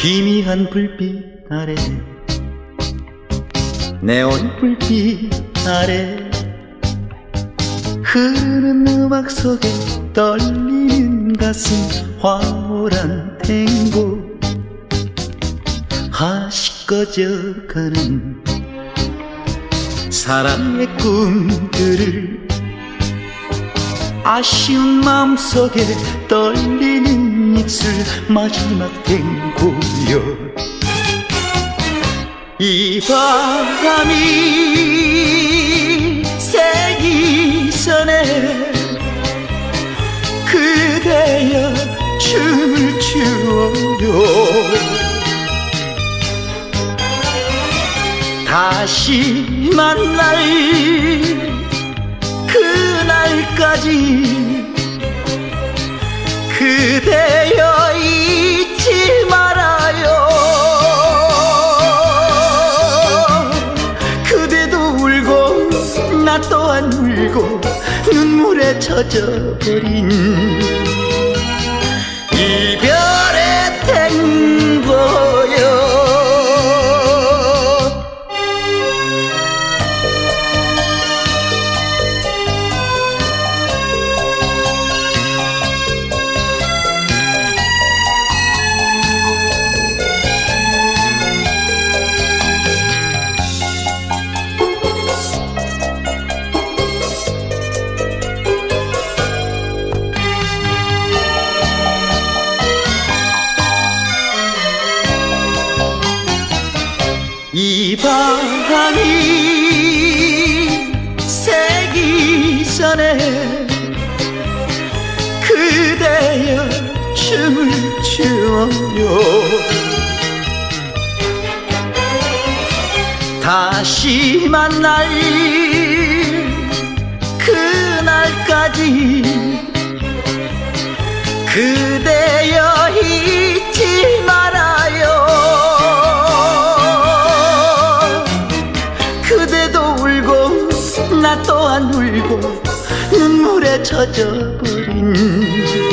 희미한 불빛 아래 네온 불빛 아래 흐르는 음악 속에 떨리는 가슴 황홀한 탱고 하시 꺼져가는 사랑의 꿈들을 아쉬운 마음속에 떨리는 입술 마지막 탱고요. 이 바람이 새기 전에 그대여 춤을 추어요. 다시 만날 그날까지 그대여 잊지 말아요. 그대도 울고 나 또한 울고 눈물에 젖어버린 이별의 탱고요. 이 바람이 새기 전에 그대여 춤을 추어요. 다시 만날 그날까지 그대여 잊지 말아요. 그대도 울고 나 또한 울고 눈물에 젖어버린